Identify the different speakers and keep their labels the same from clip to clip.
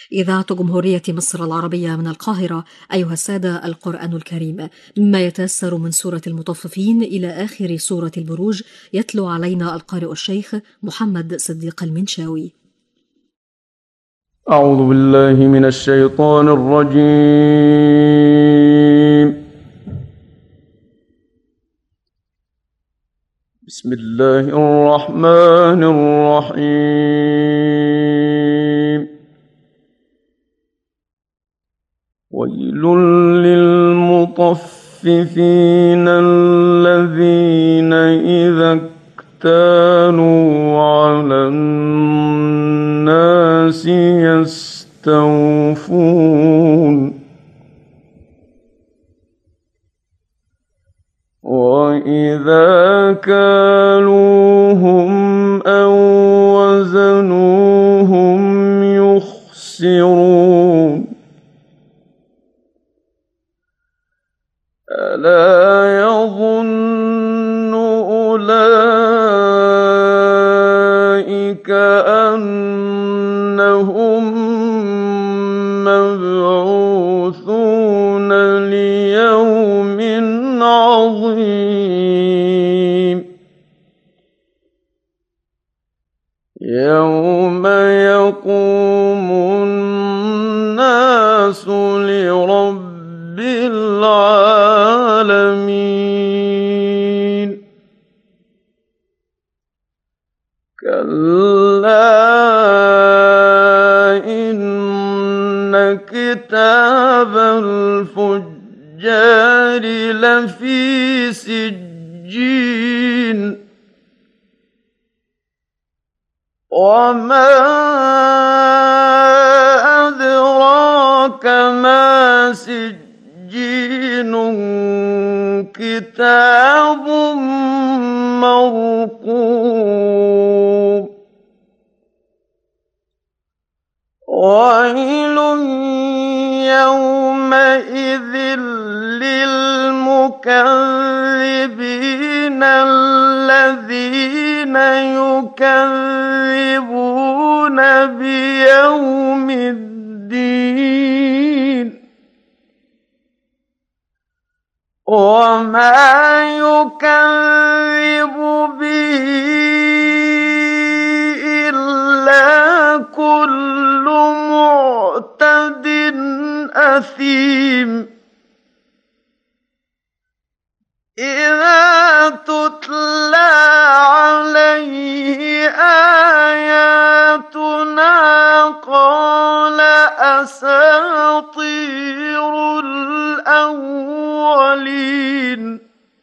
Speaker 1: إذاعة جمهورية مصر العربية من القاهرة. أيها السادة، القرآن الكريم مما يتيسر من سورة المطففين إلى آخر سورة البروج يتلو علينا القارئ الشيخ محمد صديق المنشاوي.
Speaker 2: أعوذ بالله من الشيطان الرجيم. بسم الله الرحمن الرحيم. ويل للمطففين الذين إذا اكتالوا على الناس يستوفون وإذا كالوهم أو وزنوهم يخسرون ألا يظن أولئك أنهم مبعوثون ليوم عظيم يوم يقوم الناس لرب العالمين كلا إن كتاب الفجار لفي سجين وما أدراك ما سجين كتاب مرقوم ويل يومئذ للمكذبين الذين يكذبون بيوم الدين وما يكذب به إلا كل معتد أثيم إذا تتلى عليه آياتنا قال أساطير الأولين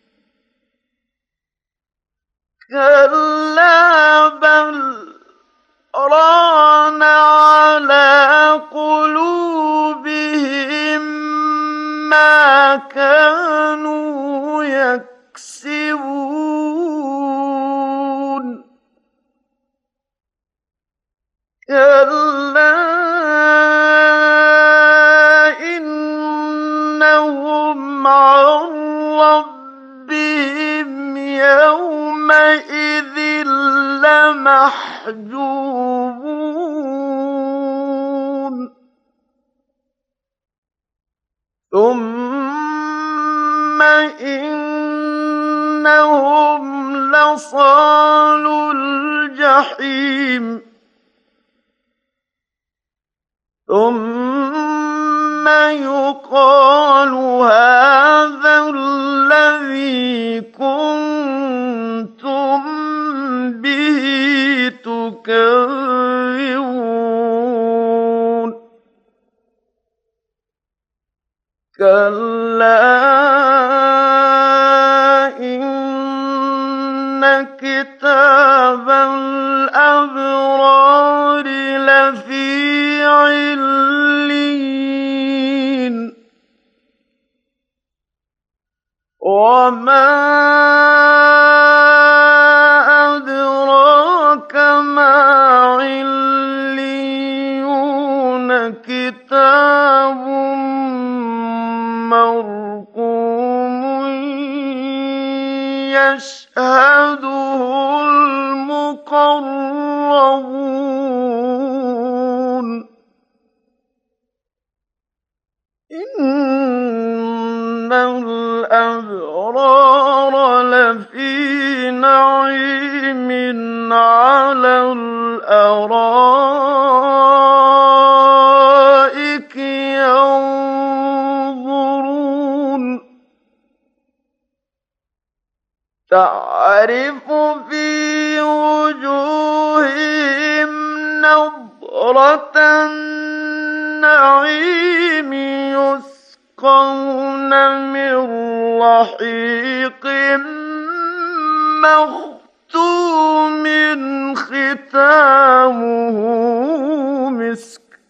Speaker 2: كلا بل ران على قلوبهم ما كانوا يكسبون كلا إنهم عن ربهم يومئذ لمحجوبون ثم إنهم لصالو الجحيم ثم يقال هذا الذي كنتم به تكذبون كلا إن كتاب الأبرار لفي عليين وما أدراك ما عليون كتاب مرقوم يشهده المقربون إِنَّ الْأَبْرَارَ لَفِي نَعِيمٍ عَلَى الْأَرَائِكِ يَنظُرُونَ تَعْرِفُ فِي وُجُوهِهِمْ نَضْرَةَ النَّعِيمِ يُسْقَوْنَ مِن رَّحِيقٍ مَّخْتُومٍ خِتَامُهُ مِسْكٌ ۚ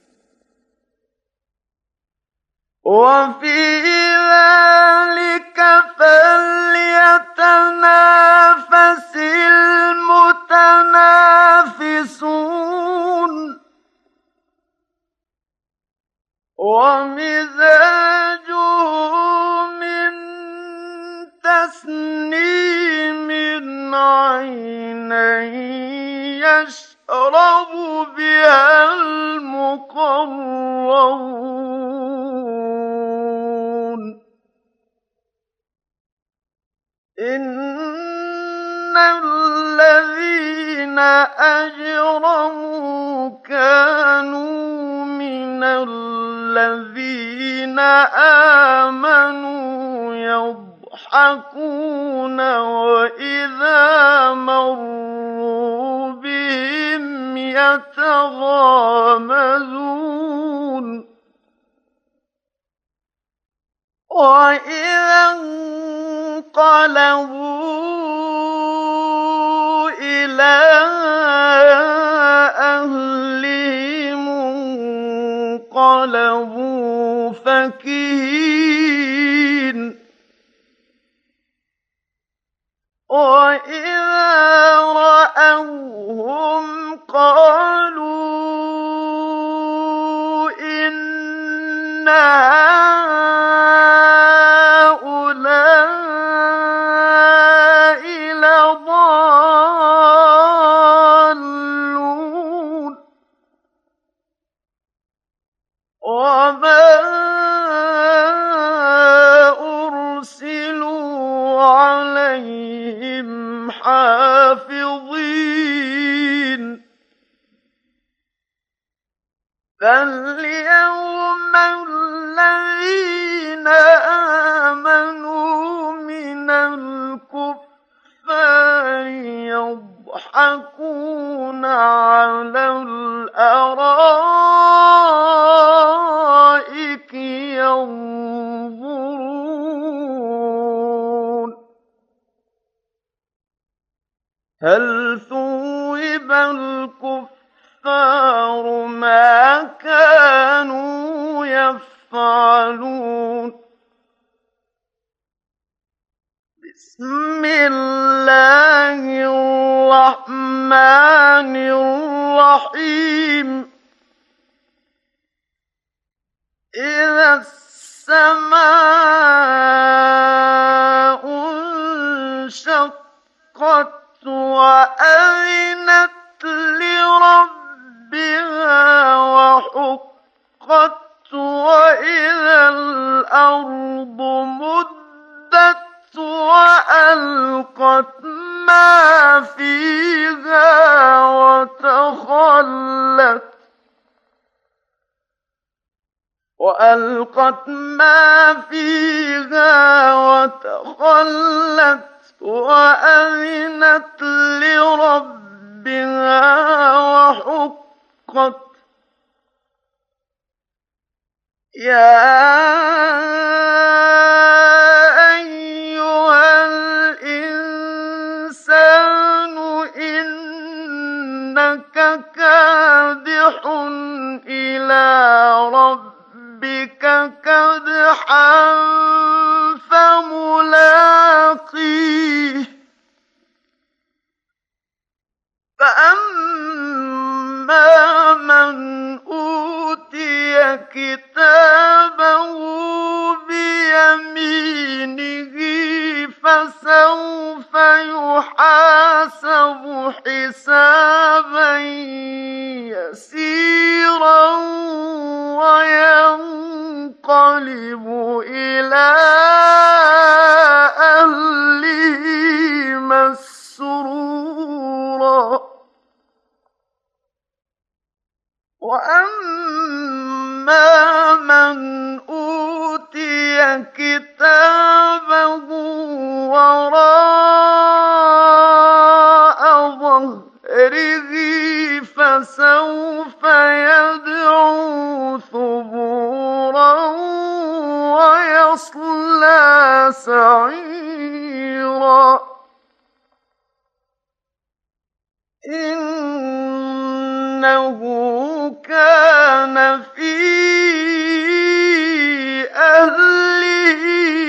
Speaker 2: وَفِي ذَٰلِكَ فَلْيَتَنَافَسِ الْمُتَنَافِسُونَ وَمِزَاجُهُ مِن تَسْنِيمٍ عَيْنًا يَشْرَبُ بِهَا الْمُقَرَّبُونَ إِنَّ الَّذِينَ أَجْرَمُوا كَانُوا مِنَ الَّذِينَ آمَنُوا يَضْحَكُونَ وَإِذَا مَرُّوا بِهِمْ يَتَغَامَزُونَ وَإِذَا انقَلَبُوا إِلَىٰ أَهْلِهِمُ انقَلَبُوا فَكِهِينَ وَإِذَا رَأَوْهُمْ قَالُوا إِنَّ هَٰؤُلَاءِ لَضَالُّونَ وَمَا أُرْسِلُوا عَلَيْهِمْ حَافِظِينَ فَالْيَوْمَ الَّذِينَ آمَنُوا مِنَ الْكُفَّارِ يَضْحَكُونَ عَلَى الْأَرَائِكِ يَنظُرُونَ هَلْ ثُوِّبَ الْكُفَّارُ مَا كَانُوا يَفْعَلُونَ بِسْمِ اللَّهِ الرَّحْمَٰنِ الرَّحِيمِ إِذَا السَّمَاءُ انشَقَّتْ وَأَذِنَتْ لِرَبِّهَا وَحُقَّتْ وَإِذَا الْأَرْضُ مُدَّتْ وَأَلْقَتْ مَا فِيهَا وَتَخَلَّتْ وَأَذِنَتْ لِرَبِّهَا وَحُقَّتْ يَا أَيُّهَا الْإِنسَانُ إِنَّكَ كَادِحٌ إِلَىٰ رَبِّكَ كَدْحًا فَمُلَاقِيهِ فَأَمَّا مَنْ أُوتِيَ كِتَابَهُ بِيَمِينِهِ فَسَوْفَ يُحَاسَبُ حِسَابًا يَسِيرًا وَيَنقَلِبُ ينقلب إلى أهله مسرورا وأما من أوتي كتابه وراء ظهره فسوف يدعو ثبورا ويصلى سعيرا إنه كان في أهله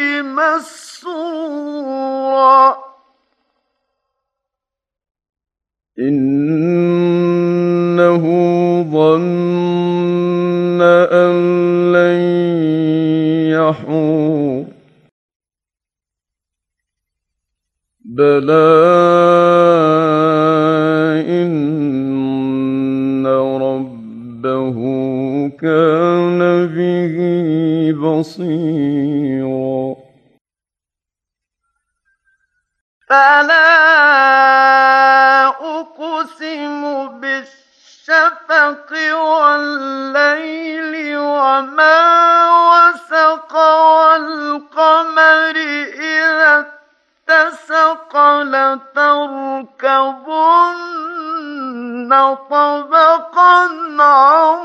Speaker 2: مسرورا إنه ظن أن لن يحور بلى إن ربه كان به بصيرا فلا أقسم بالشفق والليل وما وسق والقمر إذا اتسق لتركبن طبقا عن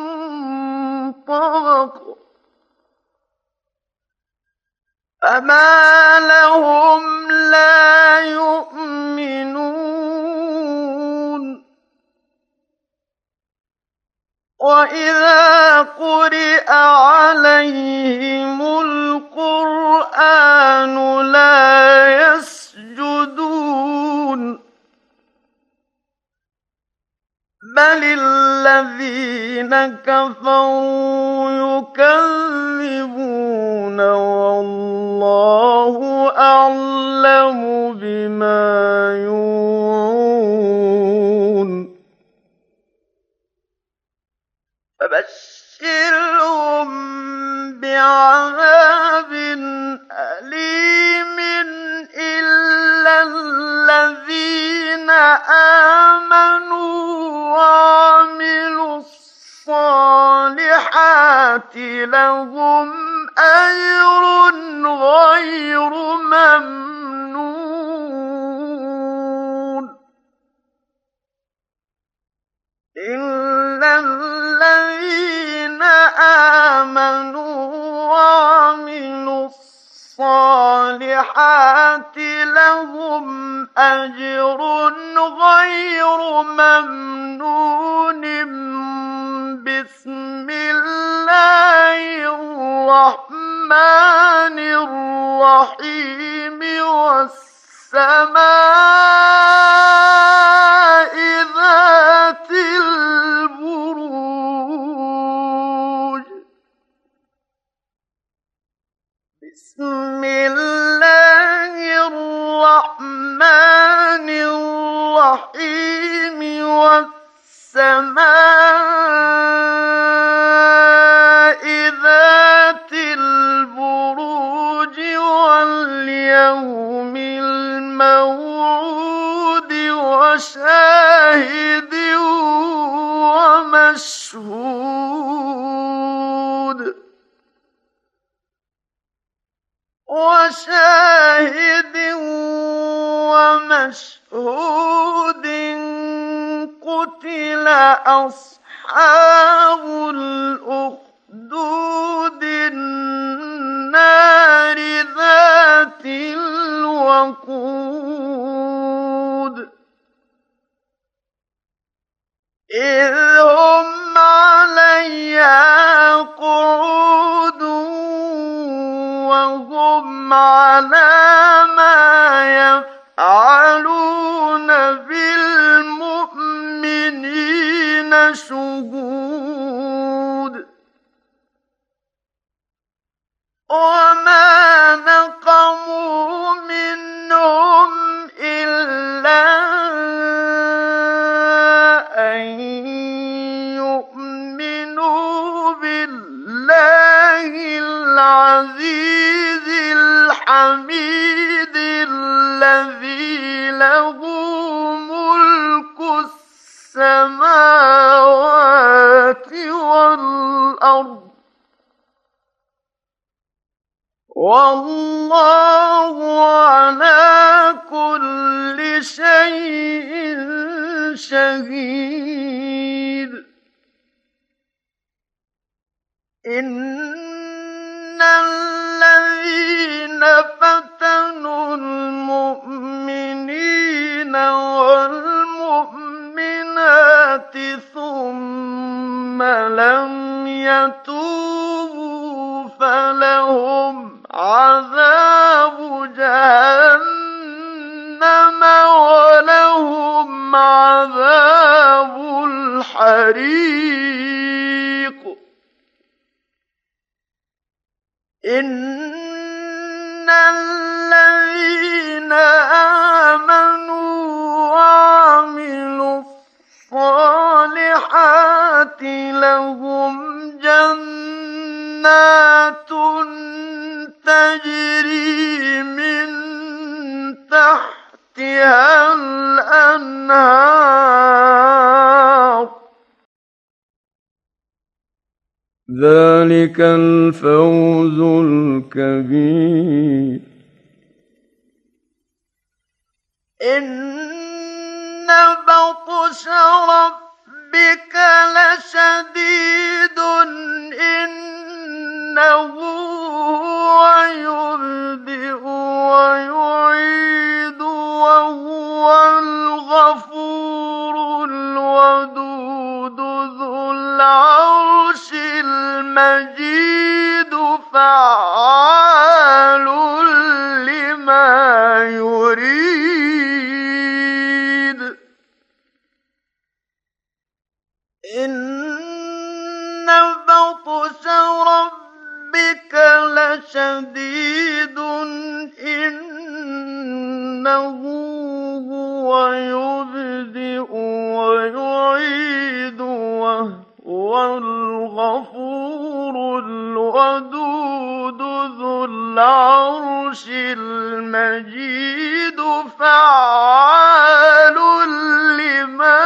Speaker 2: طبق فما لهم لا يؤمنون وإذا قرئ عليهم القرآن لا يسجدون بل الذين كفروا يكذبون والله أعلم بما يوعون فبشرهم بعذاب أليم إلا الذين آمنوا وعملوا الصالحات لهم أجر غير ممنون إلا الذين آمنوا وعملوا الصالحات لهم أجر غير ممنون بسم الله الرحمن الرحيم والسماء ذات البروج بسم الله الرحمن الرحيم والسماء ذات البروج واليوم الموعود وشاهد ومشهود قتل أصحاب الأخدود النار ذات الوقود إذ هم عليها قعود وهم على ما يفعلون بالمؤمنين شهود وما نقموا منهم إلا أن يؤمنوا بالله وَالْأَرْضِ وَاللَّهُ عَلَىٰ كُلِّ شَيْءٍ شَهِيدٌ إِنَّ الَّذِينَ فَتَنُوا الْمُؤْمِنِينَ وَالْمُؤْمِنَاتِ ثُمَّ لَمْ يَتُوبُوا فَلَهُمْ عَذَابُ جَهَنَّمَ وَلَهُمْ عَذَابُ الْحَرِيقِ إِنَّ الَّذِينَ آمَنُوا وَعَمِلُوا الصَّالِحَاتِ لَهُمْ جَنَّاتٌ تَجْرِي مِن تَحْتِهَا الْأَنْهَارُ ذَلِكَ الْفَوْزُ الْكَبِيرُ إِنَّ بَطْشَ رَبِّكَ لَشَدِيدٌ إِنَّهُ هُوَ يُبْدِئُ وَيُعِيدُ وَهُوَ الْغَفُورُ الْوَدُودُ ذُو الْعَرْشِ الْمَجِيدُ فَعَّالٌ لِّمَا يُرِيدُ إِنَّ بَطْشَ رَبِّكَ لَشَدِيدٌ إِنَّهُ هُوَ يُبْدِئُ وَيُعِيدُ وَهُوَ الْغَفُورُ الْوَدُودُ ذُو الْعَرْشِ الْمَجِيدُ فَعَّالٌ لِّمَا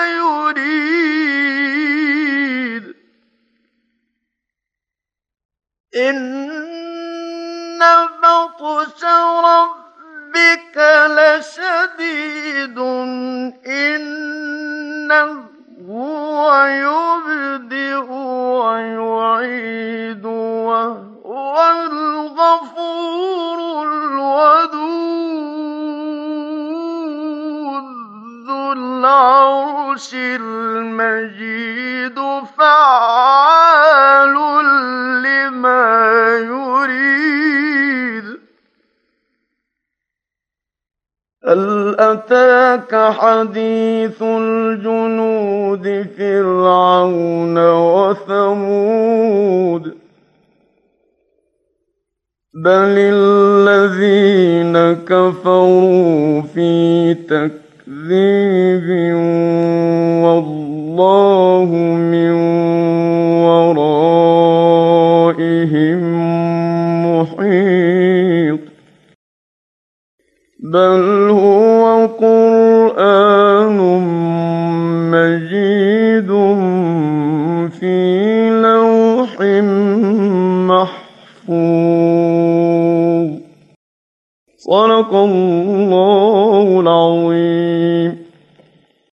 Speaker 2: يُرِيدُ إِنَّ بَطْشَ رَبِّكَ لَشَدِيدٌ إِنَّهُ هُوَ يُبْدِئُ وَيُعِيدُ وَهُوَ الْغَفُورُ الْوَدُودُ ذُو الْعَرْشِ الْمَجِيدُ فَعَّالٌ لِّمَا يُرِيدُ هَلْ أَتَاكَ حَدِيثُ الْجُنُودِ فِرْعَوْنَ وَثَمُودَ بَلِ الَّذِينَ كَفَرُوا فِي تَكْذِيبٍ وَاللَّهُ مِن وَرَائِهِم مُّحِيطٌ بَلْ هُوَ قُرْآنٌ مَّجِيدٌ فِي لَوْحٍ مَّحْفُوظٍ صدق الله